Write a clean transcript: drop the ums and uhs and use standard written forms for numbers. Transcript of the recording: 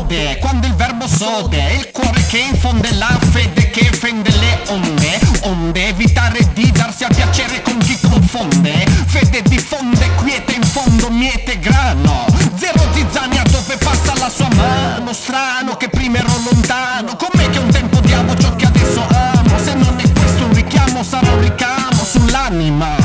ode, quando il verbo sode, il cuore che infonde, la fede che fende le onde. Onde evitare di darsi a piacere con chi confonde. Fede diffonde, quiete in fondo, miete grano. Zero zizzania dove passa la sua mano. Strano che prima ero lontano, com'è che un tempo odiavo ciò che adesso amo? Se non è questo un richiamo, sarà un ricamo sull'anima.